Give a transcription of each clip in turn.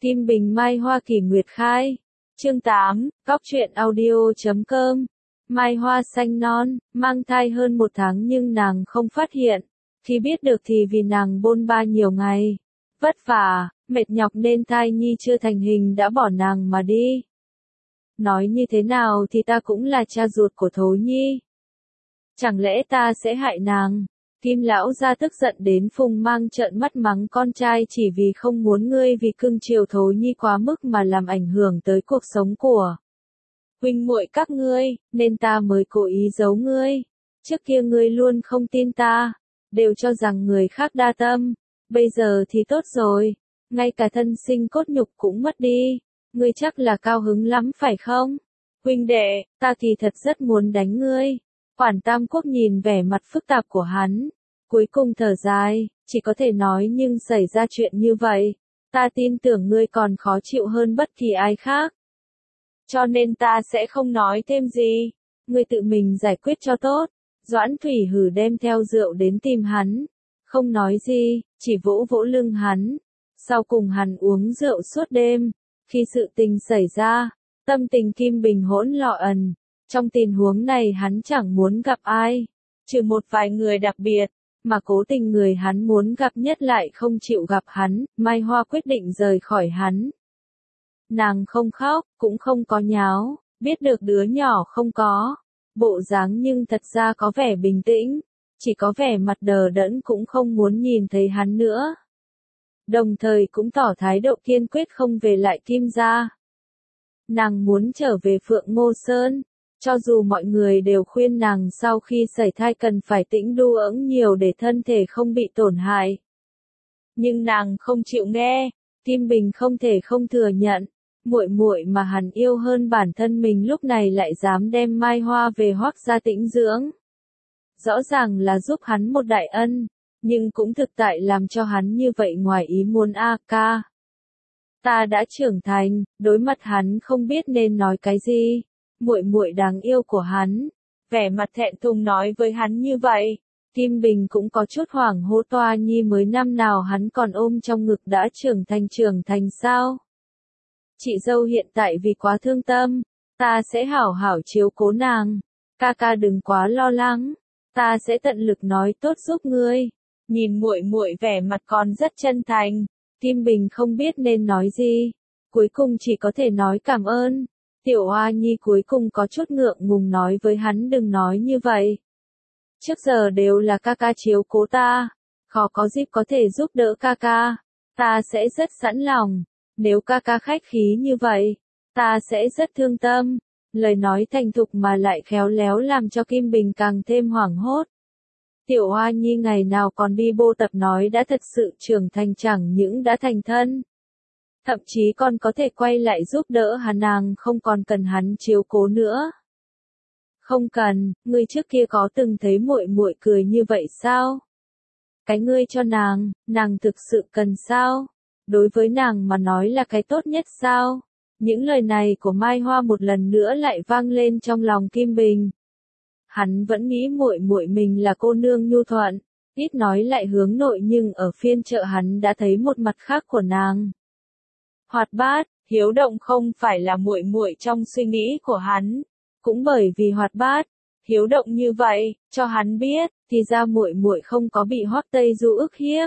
Kim Bình Mai Hoa Kỳ Nguyệt Khai. Chương 8, Cóc truyện audio.com. Mai Hoa xanh non, mang thai hơn 1 tháng nhưng nàng không phát hiện. Khi biết được thì vì nàng bôn ba nhiều ngày, vất vả, mệt nhọc nên thai nhi chưa thành hình đã bỏ nàng mà đi. Nói như thế nào thì ta cũng là cha ruột của Thố Nhi. Chẳng lẽ ta sẽ hại nàng? Kim lão gia tức giận đến phùng mang trợn mắt mắng con trai chỉ vì không muốn ngươi vì cưng chiều Thố Nhi quá mức mà làm ảnh hưởng tới cuộc sống của huynh muội các ngươi, nên ta mới cố ý giấu ngươi. Trước kia ngươi luôn không tin ta, đều cho rằng người khác đa tâm, bây giờ thì tốt rồi, ngay cả thân sinh cốt nhục cũng mất đi, ngươi chắc là cao hứng lắm phải không? Huynh đệ, ta kỳ thật rất muốn đánh ngươi. Quản Tam Quốc nhìn vẻ mặt phức tạp của hắn, cuối cùng thở dài, chỉ có thể nói nhưng xảy ra chuyện như vậy, ta tin tưởng ngươi còn khó chịu hơn bất kỳ ai khác. Cho nên ta sẽ không nói thêm gì, ngươi tự mình giải quyết cho tốt. Doãn Thủy Hử đem theo rượu đến tìm hắn, không nói gì, chỉ vỗ vỗ lưng hắn. Sau cùng hắn uống rượu suốt đêm, khi sự tình xảy ra, tâm tình Kim Bình hỗn loạn. Trong tình huống này hắn chẳng muốn gặp ai, trừ một vài người đặc biệt, mà cố tình người hắn muốn gặp nhất lại không chịu gặp hắn. Mai Hoa quyết định rời khỏi hắn. Nàng không khóc, cũng không có nháo, biết được đứa nhỏ không có bộ dáng nhưng thật ra có vẻ bình tĩnh, chỉ có vẻ mặt đờ đẫn cũng không muốn nhìn thấy hắn nữa. Đồng thời cũng tỏ thái độ kiên quyết không về lại Kim gia. Nàng muốn trở về Phượng Ngô Sơn, cho dù mọi người đều khuyên nàng sau khi sảy thai cần phải tĩnh đu ỡng nhiều để thân thể không bị tổn hại. Nhưng nàng không chịu nghe. Kim Bình không thể không thừa nhận, muội muội mà hắn yêu hơn bản thân mình lúc này lại dám đem Mai Hoa về Hoắc gia tĩnh dưỡng. Rõ ràng là giúp hắn một đại ân, nhưng cũng thực tại làm cho hắn như vậy ngoài ý muốn. Ca. Ta đã trưởng thành, đối mặt hắn không biết nên nói cái gì. Muội muội đáng yêu của hắn, vẻ mặt thẹn thùng nói với hắn như vậy. Kim Bình cũng có chút hoảng hốt, Toa Nhi mới năm nào hắn còn ôm trong ngực đã trưởng thành sao? Chị dâu hiện tại vì quá thương tâm, ta sẽ hảo hảo chiếu cố nàng. Ca ca đừng quá lo lắng, ta sẽ tận lực nói tốt giúp ngươi. Nhìn muội muội vẻ mặt còn rất chân thành, Kim Bình không biết nên nói gì, cuối cùng chỉ có thể nói cảm ơn. Tiểu Hoa Nhi cuối cùng có chút ngượng ngùng nói với hắn đừng nói như vậy. Trước giờ đều là ca ca chiếu cố ta, khó có dịp có thể giúp đỡ ca ca, ta sẽ rất sẵn lòng. Nếu ca ca khách khí như vậy, ta sẽ rất thương tâm. Lời nói thành thục mà lại khéo léo làm cho Kim Bình càng thêm hoảng hốt. Tiểu Hoa Nhi ngày nào còn đi bô tập nói đã thật sự trưởng thành, chẳng những đã thành thân, thậm chí còn có thể quay lại giúp đỡ hắn, nàng không còn cần hắn chiếu cố nữa. Không cần, ngươi trước kia có từng thấy muội muội cười như vậy sao? Cái ngươi cho nàng thực sự cần sao? Đối với nàng mà nói là cái tốt nhất sao? Những lời này của Mai Hoa một lần nữa lại vang lên trong lòng Kim Bình. Hắn vẫn nghĩ muội muội mình là cô nương nhu thuận, ít nói lại hướng nội, nhưng ở phiên chợ hắn đã thấy một mặt khác của nàng. Hoạt bát, hiếu động không phải là muội muội trong suy nghĩ của hắn, cũng bởi vì hoạt bát, hiếu động như vậy, cho hắn biết, thì ra muội muội không có bị Hoắc Tây Du ức hiếp.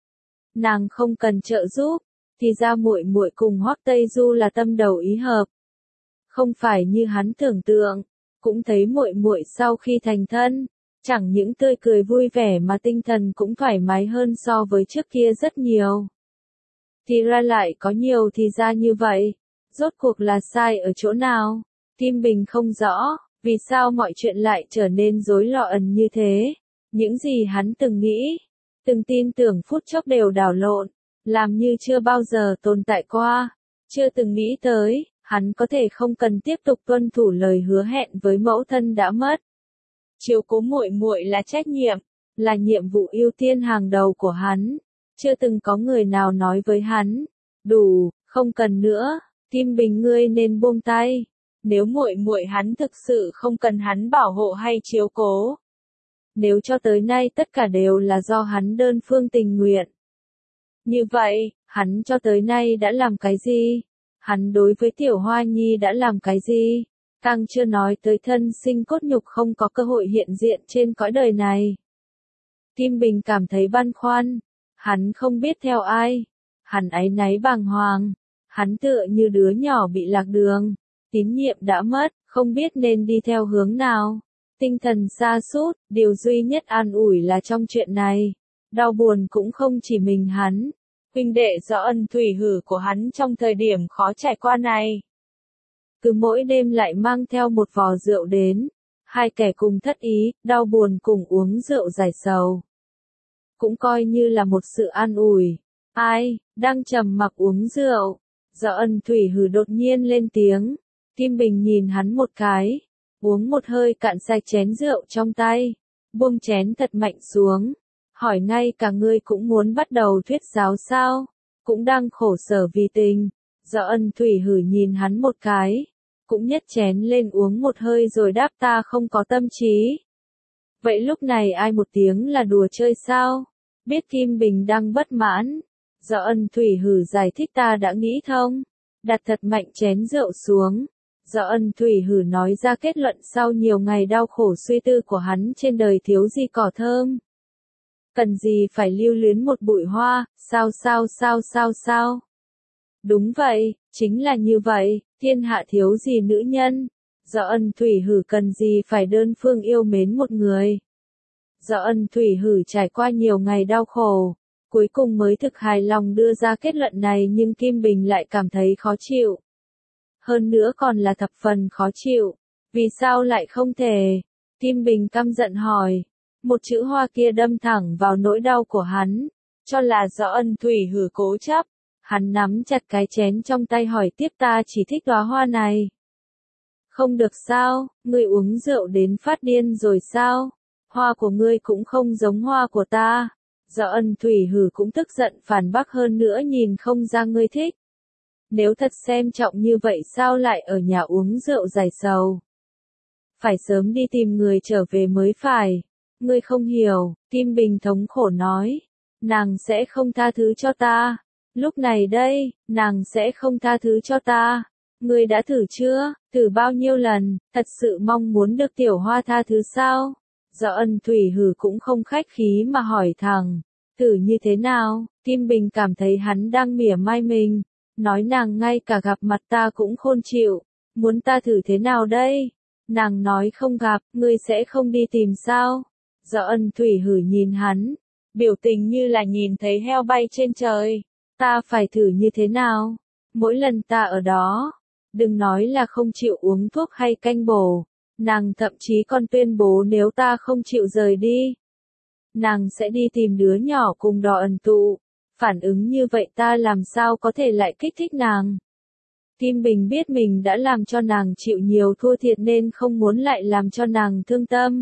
Nàng không cần trợ giúp, thì ra muội muội cùng Hoắc Tây Du là tâm đầu ý hợp. Không phải như hắn tưởng tượng, cũng thấy muội muội sau khi thành thân, chẳng những tươi cười vui vẻ mà tinh thần cũng thoải mái hơn so với trước kia rất nhiều. Thì ra lại có nhiều thì ra như vậy, rốt cuộc là sai ở chỗ nào? Kim Bình không rõ, vì sao mọi chuyện lại trở nên rối loạn như thế. Những gì hắn từng nghĩ, từng tin tưởng phút chốc đều đảo lộn, làm như chưa bao giờ tồn tại qua. Chưa từng nghĩ tới, hắn có thể không cần tiếp tục tuân thủ lời hứa hẹn với mẫu thân đã mất. Chiếu cố muội muội là trách nhiệm, là nhiệm vụ ưu tiên hàng đầu của hắn. Chưa từng có người nào nói với hắn, đủ, không cần nữa, Kim Bình ngươi nên buông tay. Nếu muội muội hắn thực sự không cần hắn bảo hộ hay chiếu cố. Nếu cho tới nay tất cả đều là do hắn đơn phương tình nguyện. Như vậy, Hắn cho tới nay đã làm cái gì? Hắn đối với Tiểu Hoa Nhi đã làm cái gì? Càng chưa nói tới thân sinh cốt nhục không có cơ hội hiện diện trên cõi đời này. Kim Bình cảm thấy băn khoăn. Hắn không biết theo ai. Hắn áy náy bàng hoàng. Hắn tựa như đứa nhỏ bị lạc đường. Tín nhiệm đã mất, không biết nên đi theo hướng nào. Tinh thần sa sút, điều duy nhất an ủi là trong chuyện này. Đau buồn cũng không chỉ mình hắn. Huynh đệ do ân thủy hử của hắn trong thời điểm khó trải qua này. Cứ mỗi đêm lại mang theo một vò rượu đến. Hai kẻ cùng thất ý, đau buồn cùng uống rượu giải sầu. Cũng coi như là một sự an ủi. Ai, đang trầm mặc uống rượu. Do ân thủy hử đột nhiên lên tiếng. Kim Bình nhìn hắn một cái. Uống một hơi cạn sạch chén rượu trong tay. Buông chén thật mạnh xuống. Hỏi ngay cả ngươi cũng muốn bắt đầu thuyết giáo sao? Cũng đang khổ sở vì tình. Do ân thủy hử nhìn hắn một cái. Cũng nhấc chén lên uống một hơi rồi đáp ta không có tâm trí. Vậy lúc này ai một tiếng là đùa chơi sao? Biết Kim Bình đang bất mãn. Do ân thủy hử giải thích ta đã nghĩ thông. Đặt thật mạnh chén rượu xuống. Do ân thủy hử nói ra kết luận sau nhiều ngày đau khổ suy tư của hắn trên đời thiếu gì cỏ thơm. Cần gì phải lưu luyến một bụi hoa, sao. Đúng vậy, chính là như vậy, thiên hạ thiếu gì nữ nhân. Do ân thủy hử cần gì phải đơn phương yêu mến một người. Do ân thủy hử trải qua nhiều ngày đau khổ, cuối cùng mới thực hài lòng đưa ra kết luận này nhưng Kim Bình lại cảm thấy khó chịu. Hơn nữa còn là thập phần khó chịu. Vì sao lại không thể? Kim Bình căm giận hỏi. Một chữ hoa kia đâm thẳng vào nỗi đau của hắn. Cho là do ân thủy hử cố chấp. Hắn nắm chặt cái chén trong tay hỏi tiếp ta chỉ thích đóa hoa này. Không được sao, ngươi uống rượu đến phát điên rồi sao? Hoa của ngươi cũng không giống hoa của ta. Do ân thủy hử cũng tức giận phản bác hơn nữa nhìn không ra ngươi thích. Nếu thật xem trọng như vậy sao lại ở nhà uống rượu giải sầu? Phải sớm đi tìm người trở về mới phải. Ngươi không hiểu, Kim Bình thống khổ nói. Nàng sẽ không tha thứ cho ta. Lúc này đây, nàng sẽ không tha thứ cho ta. Ngươi đã thử chưa? Thử bao nhiêu lần? Thật sự mong muốn được Tiểu Hoa tha thứ sao? Do ân thủy hử cũng không khách khí mà hỏi thẳng. Thử như thế nào? Kim Bình cảm thấy hắn đang mỉa mai mình. Nói nàng ngay cả gặp mặt ta cũng khôn chịu. Muốn ta thử thế nào đây? Nàng nói không gặp, ngươi sẽ không đi tìm sao? Do ân thủy hử nhìn hắn. Biểu tình như là nhìn thấy heo bay trên trời. Ta phải thử như thế nào? Mỗi lần ta ở đó. Đừng nói là không chịu uống thuốc hay canh bổ. Nàng thậm chí còn tuyên bố nếu ta không chịu rời đi. Nàng sẽ đi tìm đứa nhỏ cùng đò ẩn tụ. Phản ứng như vậy ta làm sao có thể lại kích thích nàng. Kim Bình biết mình đã làm cho nàng chịu nhiều thua thiệt nên không muốn lại làm cho nàng thương tâm.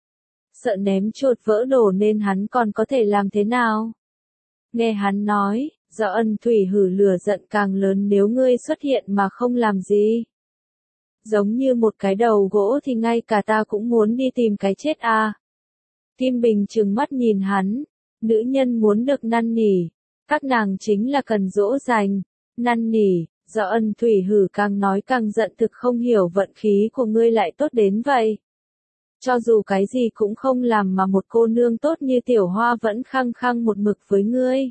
Sợ ném chuột vỡ đồ nên hắn còn có thể làm thế nào? Nghe hắn nói, do ân thủy hử lửa giận càng lớn nếu ngươi xuất hiện mà không làm gì. Giống như một cái đầu gỗ thì ngay cả ta cũng muốn đi tìm cái chết à. Kim Bình trừng mắt nhìn hắn. Nữ nhân muốn được năn nỉ. Các nàng chính là cần dỗ dành. Năn nỉ, do ân thủy hử càng nói càng giận thực không hiểu vận khí của ngươi lại tốt đến vậy. Cho dù cái gì cũng không làm mà một cô nương tốt như Tiểu Hoa vẫn khăng khăng một mực với ngươi.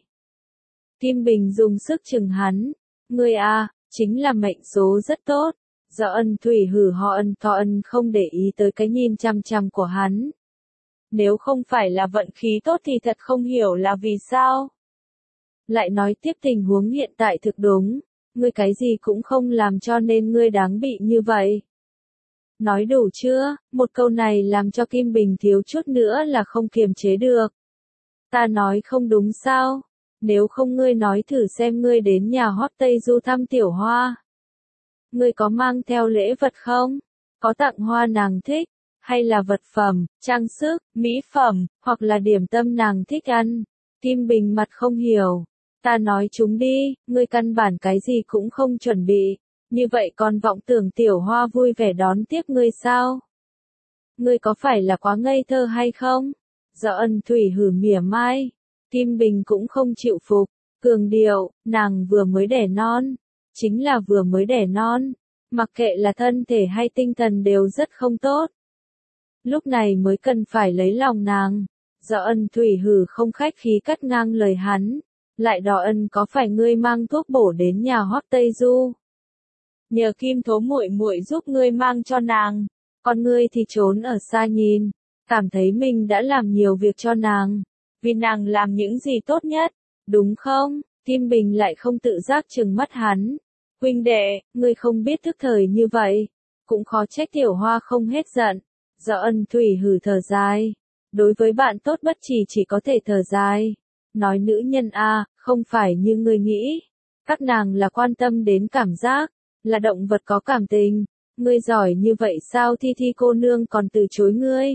Kim Bình dùng sức chừng hắn. Ngươi à, chính là mệnh số rất tốt. Do ân thủy hử họ ân thọ ân không để ý tới cái nhìn chăm chăm của hắn. Nếu không phải là vận khí tốt thì thật không hiểu là vì sao. Lại nói tiếp tình huống hiện tại thực đúng. Ngươi cái gì cũng không làm cho nên ngươi đáng bị như vậy. Nói đủ chưa? Một câu này làm cho Kim Bình thiếu chút nữa là không kiềm chế được. Ta nói không đúng sao? Nếu không ngươi nói thử xem ngươi đến nhà Hoắc Tây Du thăm Tiểu Hoa. Ngươi có mang theo lễ vật không? Có tặng hoa nàng thích? Hay là vật phẩm, trang sức, mỹ phẩm, hoặc là điểm tâm nàng thích ăn? Kim Bình mặt không hiểu. Ta nói chúng đi, ngươi căn bản cái gì cũng không chuẩn bị. Như vậy còn vọng tưởng Tiểu Hoa vui vẻ đón tiếp ngươi sao? Ngươi có phải là quá ngây thơ hay không? Do ân thủy hử mỉa mai. Kim Bình cũng không chịu phục. cường điệu, nàng vừa mới đẻ non. Chính là vừa mới đẻ non. Mặc kệ là thân thể hay tinh thần đều rất không tốt. Lúc này mới cần phải lấy lòng nàng. Do Ân Thủy hử không khách khí cắt ngang lời hắn. Lại đỏ ân có phải ngươi mang thuốc bổ đến nhà Hoắc Tây Du? Nhờ Kim Thố muội muội giúp ngươi mang cho nàng. Còn ngươi thì trốn ở xa nhìn. Cảm thấy mình đã làm nhiều việc cho nàng. Vì nàng làm những gì tốt nhất. Đúng không? Kim Bình lại không tự giác trừng mắt hắn. Huynh đệ, ngươi không biết thức thời như vậy. Cũng khó trách Tiểu Hoa không hết giận. Do Ân Thủy hử thở dài. Đối với bạn tốt bất chỉ có thể thở dài. Nói nữ nhân a, không phải như ngươi nghĩ. Các nàng là quan tâm đến cảm giác, là động vật có cảm tình. Ngươi giỏi như vậy sao Thi Thi cô nương còn từ chối ngươi?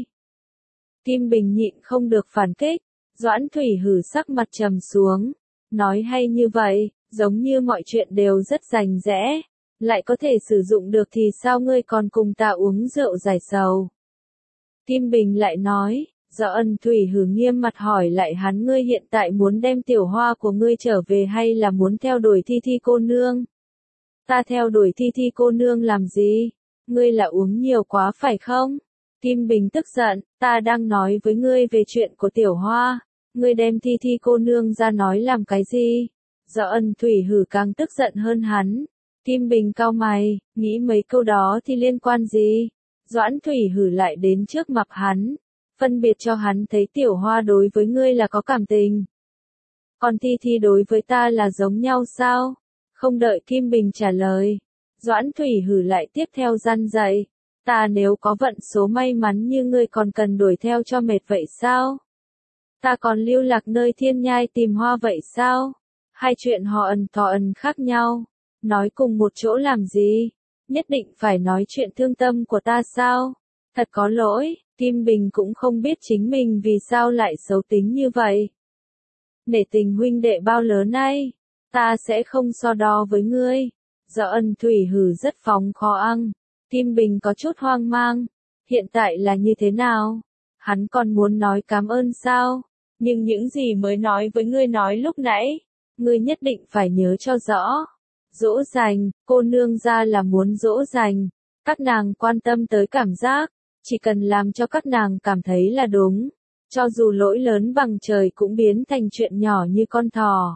Kim Bình nhịn không được phản kích. Doãn Thủy hử sắc mặt trầm xuống. Nói hay như vậy, giống như mọi chuyện đều rất rành rẽ. Lại có thể sử dụng được thì sao ngươi còn cùng ta uống rượu giải sầu? Kim Bình lại nói. Do Ân Thủy hử nghiêm mặt hỏi lại hắn, ngươi hiện tại muốn đem Tiểu Hoa của ngươi trở về hay là muốn theo đuổi Thi Thi cô nương? Ta theo đuổi Thi Thi cô nương làm gì? Ngươi là uống nhiều quá phải không? Kim Bình tức giận, ta đang nói với ngươi về chuyện của Tiểu Hoa. Ngươi đem Thi Thi cô nương ra nói làm cái gì? Do Ân Thủy hử càng tức giận hơn hắn. Kim Bình cau mày, nghĩ mấy câu đó thì liên quan gì? Doãn Thủy hử lại đến trước mặt hắn. Phân biệt cho hắn thấy Tiểu Hoa đối với ngươi là có cảm tình. Còn Thi Thi đối với ta là giống nhau sao? Không đợi Kim Bình trả lời. Doãn Thủy hử lại tiếp theo răn dạy. Ta nếu có vận số may mắn như ngươi còn cần đuổi theo cho mệt vậy sao? Ta còn lưu lạc nơi thiên nhai tìm hoa vậy sao? Hai chuyện họ ẩn thọ ẩn khác nhau. Nói cùng một chỗ làm gì? Nhất định phải nói chuyện thương tâm của ta sao? Thật có lỗi. Kim Bình cũng không biết chính mình vì sao lại xấu tính như vậy. Nể tình huynh đệ bao lớn nay, ta sẽ không so đo với ngươi. Do Ân Thủy hử rất phóng khó ăn. Kim Bình có chút hoang mang. Hiện tại là như thế nào? Hắn còn muốn nói cảm ơn sao? Nhưng những gì mới nói với ngươi nói lúc nãy, ngươi nhất định phải nhớ cho rõ. Dỗ dành, cô nương ra là muốn dỗ dành. Các nàng quan tâm tới cảm giác. Chỉ cần làm cho các nàng cảm thấy là đúng, cho dù lỗi lớn bằng trời cũng biến thành chuyện nhỏ như con thỏ.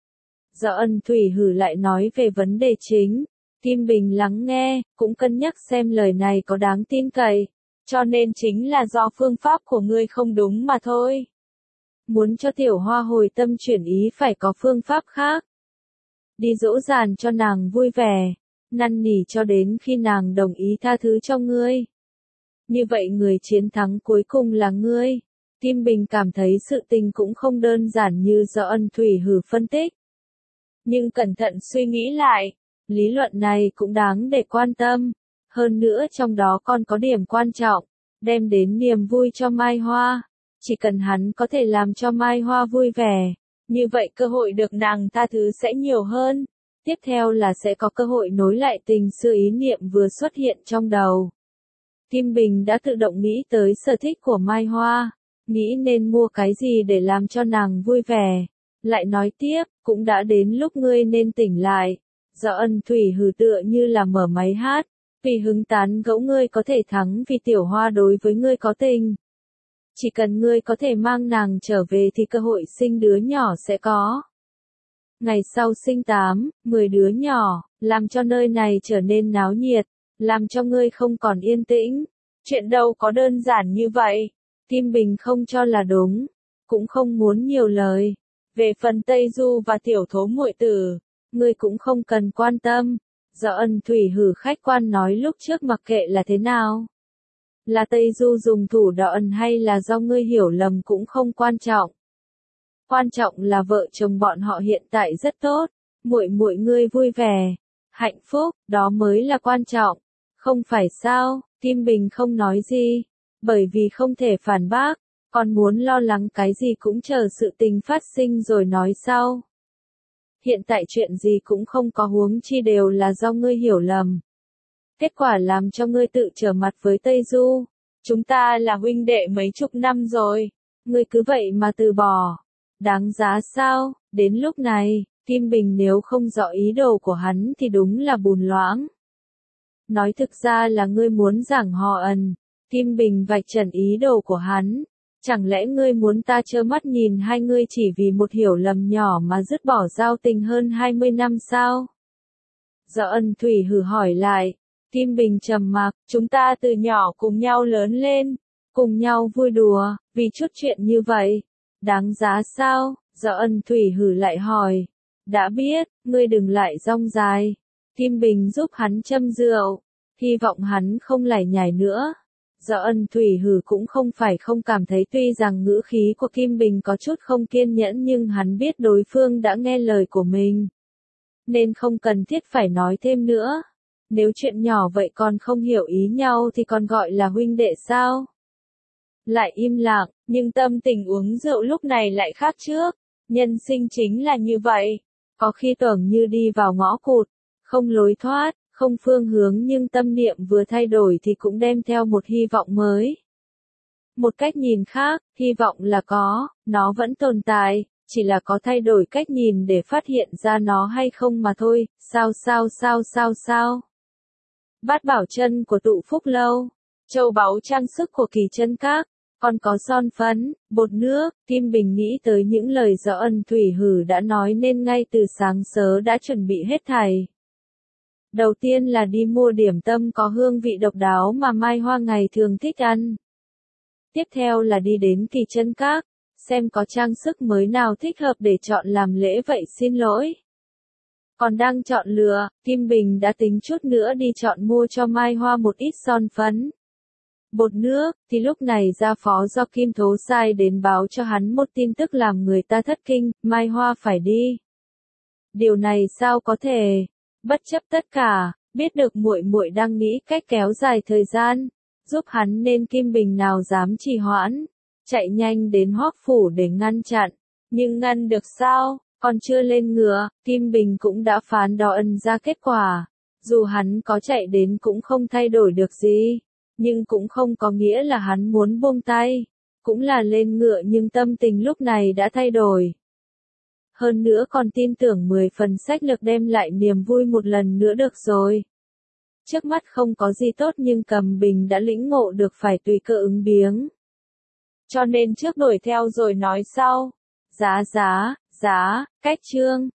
Do Ân Thủy hử lại nói về vấn đề chính, Kim Bình lắng nghe, cũng cân nhắc xem lời này có đáng tin cậy, cho nên chính là do phương pháp của ngươi không đúng mà thôi. Muốn cho Tiểu Hoa hồi tâm chuyển ý phải có phương pháp khác. Đi dỗ dành cho nàng vui vẻ, năn nỉ cho đến khi nàng đồng ý tha thứ cho ngươi. Như vậy người chiến thắng cuối cùng là ngươi. Kim Bình cảm thấy sự tình cũng không đơn giản như do Ân Thủy hử phân tích. Nhưng cẩn thận suy nghĩ lại, lý luận này cũng đáng để quan tâm. Hơn nữa trong đó còn có điểm quan trọng, đem đến niềm vui cho Mai Hoa. Chỉ cần hắn có thể làm cho Mai Hoa vui vẻ, như vậy cơ hội được nàng tha thứ sẽ nhiều hơn. Tiếp theo là sẽ có cơ hội nối lại tình xưa ý niệm vừa xuất hiện trong đầu. Kim Bình đã tự động nghĩ tới sở thích của Mai Hoa, nghĩ nên mua cái gì để làm cho nàng vui vẻ. Lại nói tiếp, cũng đã đến lúc ngươi nên tỉnh lại. Do Ân Thủy hử tựa như là mở máy hát, vì hứng tán gẫu ngươi có thể thắng vì Tiểu Hoa đối với ngươi có tình. Chỉ cần ngươi có thể mang nàng trở về thì cơ hội sinh đứa nhỏ sẽ có. Ngày sau sinh 8, 10 đứa nhỏ, làm cho nơi này trở nên náo nhiệt. Làm cho ngươi không còn yên tĩnh. Chuyện đâu có đơn giản như vậy. Kim Bình không cho là đúng. Cũng không muốn nhiều lời. Về phần Tây Du và Tiểu Thố muội tử, ngươi cũng không cần quan tâm. Do Ân Thủy hử khách quan nói lúc trước mặc kệ là thế nào. Là Tây Du dùng thủ đoạn hay là do ngươi hiểu lầm cũng không quan trọng. Quan trọng là vợ chồng bọn họ hiện tại rất tốt. Muội muội ngươi vui vẻ, hạnh phúc, đó mới là quan trọng. Không phải sao? Kim Bình không nói gì, bởi vì không thể phản bác, còn muốn lo lắng cái gì cũng chờ sự tình phát sinh rồi nói sau. Hiện tại chuyện gì cũng không có, huống chi đều là do ngươi hiểu lầm. Kết quả làm cho ngươi tự trở mặt với Tây Du. Chúng ta là huynh đệ mấy chục năm rồi, ngươi cứ vậy mà từ bỏ. Đáng giá sao? Đến lúc này, Kim Bình nếu không rõ ý đồ của hắn thì đúng là bùn loãng. Nói thực ra là ngươi muốn giảng họ Ẩn. Kim Bình vạch trần ý đồ của hắn. Chẳng lẽ ngươi muốn ta trơ mắt nhìn hai ngươi chỉ vì một hiểu lầm nhỏ mà dứt bỏ giao tình hơn 20 năm sao? Dọ Ân Thủy hử hỏi lại. Kim Bình trầm mặc, chúng ta từ nhỏ cùng nhau lớn lên, cùng nhau vui đùa, vì chút chuyện như vậy. Đáng giá sao? Dọ Ân Thủy hử lại hỏi. Đã biết, ngươi đừng lại rong dài. Kim Bình giúp hắn châm rượu, hy vọng hắn không lải nhải nữa. Dọ Ân Thủy hử cũng không phải không cảm thấy tuy rằng ngữ khí của Kim Bình có chút không kiên nhẫn nhưng hắn biết đối phương đã nghe lời của mình. Nên không cần thiết phải nói thêm nữa. Nếu chuyện nhỏ vậy còn không hiểu ý nhau thì còn gọi là huynh đệ sao? Lại im lặng, nhưng tâm tình uống rượu lúc này lại khác trước. Nhân sinh chính là như vậy. Có khi tưởng như đi vào ngõ cụt, không lối thoát, không phương hướng nhưng tâm niệm vừa thay đổi thì cũng đem theo một hy vọng mới. Một cách nhìn khác, hy vọng là có, nó vẫn tồn tại, chỉ là có thay đổi cách nhìn để phát hiện ra nó hay không mà thôi, sao. Bát bảo chân của tụ phúc lâu, châu báu trang sức của Kỳ Chân Các, còn có son phấn, bột nước. Kim Bình nghĩ tới những lời Dọ Ân Thủy hử đã nói nên ngay từ sáng sớm đã chuẩn bị hết thảy. Đầu tiên là đi mua điểm tâm có hương vị độc đáo mà Mai Hoa ngày thường thích ăn. Tiếp theo là đi đến Kỳ Chân Các, xem có trang sức mới nào thích hợp để chọn làm lễ vậy xin lỗi. Còn đang chọn lựa, Kim Bình đã tính chút nữa đi chọn mua cho Mai Hoa một ít son phấn. Bột nước, thì lúc này gia phó do Kim Thố sai đến báo cho hắn một tin tức làm người ta thất kinh, Mai Hoa phải đi. Điều này sao có thể? Bất chấp tất cả, biết được muội muội đang nghĩ cách kéo dài thời gian, giúp hắn nên Kim Bình nào dám trì hoãn, chạy nhanh đến Hoắc phủ để ngăn chặn, nhưng ngăn được sao? Còn chưa lên ngựa, Kim Bình cũng đã phán Đo Ân ra kết quả. Dù hắn có chạy đến cũng không thay đổi được gì, nhưng cũng không có nghĩa là hắn muốn buông tay. Cũng là lên ngựa nhưng tâm tình lúc này đã thay đổi. Hơn nữa còn tin tưởng 10 phần sách lược đem lại niềm vui một lần nữa được rồi. Trước mắt không có gì tốt nhưng Cầm Bình đã lĩnh ngộ được phải tùy cơ ứng biến. Cho nên trước đuổi theo rồi nói sau. Giá, cách chương.